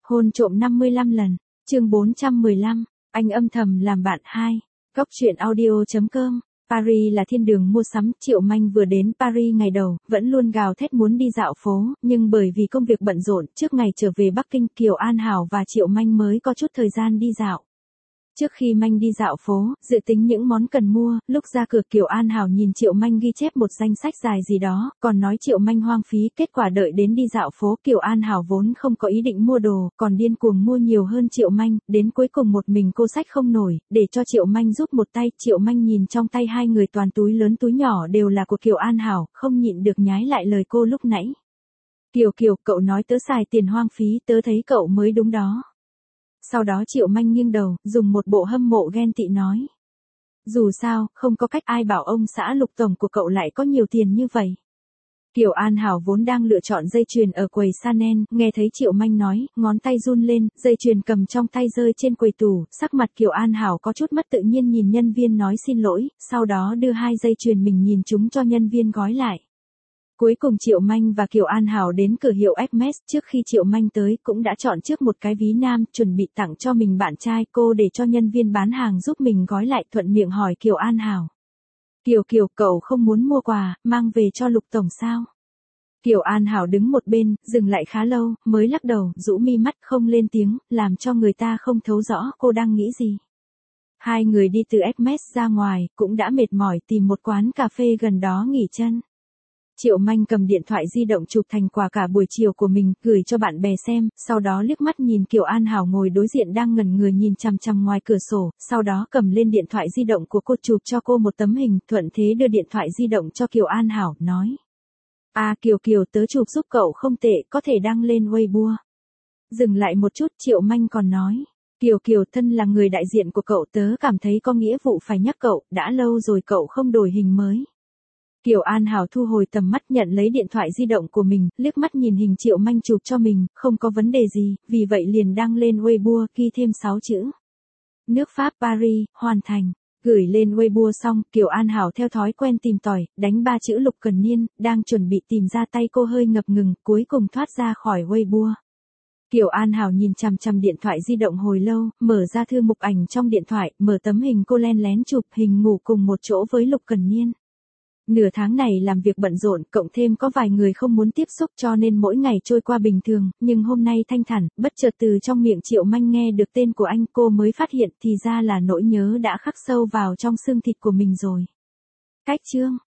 Hôn trộm 55 lần, chương 415, anh âm thầm làm bạn 2. Góc truyện audio.com. Paris là thiên đường mua sắm, Triệu Manh vừa đến Paris ngày đầu, vẫn luôn gào thét muốn đi dạo phố, nhưng bởi vì công việc bận rộn, trước ngày trở về Bắc Kinh, Kiều An Hảo và Triệu Manh mới có chút thời gian đi dạo. Trước khi Manh đi dạo phố, dự tính những món cần mua, lúc ra cửa Kiều An Hảo nhìn Triệu Manh ghi chép một danh sách dài gì đó, còn nói Triệu Manh hoang phí, kết quả đợi đến đi dạo phố Kiều An Hảo vốn không có ý định mua đồ, còn điên cuồng mua nhiều hơn Triệu Manh, đến cuối cùng một mình cô xách không nổi, để cho Triệu Manh giúp một tay, Triệu Manh nhìn trong tay hai người toàn túi lớn túi nhỏ đều là của Kiều An Hảo, không nhịn được nhái lại lời cô lúc nãy. Kiều, cậu nói tớ xài tiền hoang phí, tớ thấy cậu mới đúng đó. Sau đó Triệu Manh nghiêng đầu, dùng một bộ hâm mộ ghen tị nói. Dù sao, không có cách ai bảo ông xã Lục tổng của cậu lại có nhiều tiền như vậy. Kiều An Hảo vốn đang lựa chọn dây chuyền ở quầy Chanel, nghe thấy Triệu Manh nói, ngón tay run lên, dây chuyền cầm trong tay rơi trên quầy tủ, sắc mặt Kiều An Hảo có chút mất tự nhiên nhìn nhân viên nói xin lỗi, sau đó đưa hai dây chuyền mình nhìn chúng cho nhân viên gói lại. Cuối cùng Triệu Manh và Kiều An Hảo đến cửa hiệu Hermes, trước khi Triệu Manh tới cũng đã chọn trước một cái ví nam, chuẩn bị tặng cho mình bạn trai cô để cho nhân viên bán hàng giúp mình gói lại, thuận miệng hỏi Kiều An Hảo. Kiều, cậu không muốn mua quà, mang về cho Lục tổng sao? Kiều An Hảo đứng một bên, dừng lại khá lâu, mới lắc đầu, rũ mi mắt không lên tiếng, làm cho người ta không thấu rõ cô đang nghĩ gì. Hai người đi từ Hermes ra ngoài, cũng đã mệt mỏi tìm một quán cà phê gần đó nghỉ chân. Triệu Manh cầm điện thoại di động chụp thành quả cả buổi chiều của mình, gửi cho bạn bè xem, sau đó liếc mắt nhìn Kiều An Hảo ngồi đối diện đang ngẩn người nhìn chằm chằm ngoài cửa sổ, sau đó cầm lên điện thoại di động của cô chụp cho cô một tấm hình, thuận thế đưa điện thoại di động cho Kiều An Hảo, nói. Kiều, tớ chụp giúp cậu không tệ, có thể đăng lên Weibo. Dừng lại một chút, Triệu Manh còn nói. Kiều, thân là người đại diện của cậu, tớ cảm thấy có nghĩa vụ phải nhắc cậu, đã lâu rồi cậu không đổi hình mới. Kiều An Hảo thu hồi tầm mắt, nhận lấy điện thoại di động của mình, liếc mắt nhìn hình Triệu Manh chụp cho mình, không có vấn đề gì, vì vậy liền đăng lên Weibo, ghi thêm 6 chữ. Nước Pháp Paris, hoàn thành. Gửi lên Weibo xong, Kiều An Hảo theo thói quen tìm tòi, đánh 3 chữ Lục Cần Niên, đang chuẩn bị tìm ra tay cô hơi ngập ngừng, cuối cùng thoát ra khỏi Weibo. Kiều An Hảo nhìn chằm chằm điện thoại di động hồi lâu, mở ra thư mục ảnh trong điện thoại, mở tấm hình cô len lén chụp hình ngủ cùng một chỗ với Lục Cần Niên. Nửa tháng này làm việc bận rộn, cộng thêm có vài người không muốn tiếp xúc cho nên mỗi ngày trôi qua bình thường, nhưng hôm nay thanh thản, bất chợt từ trong miệng Triệu Manh nghe được tên của anh, cô mới phát hiện thì ra là nỗi nhớ đã khắc sâu vào trong xương thịt của mình rồi. Cách chương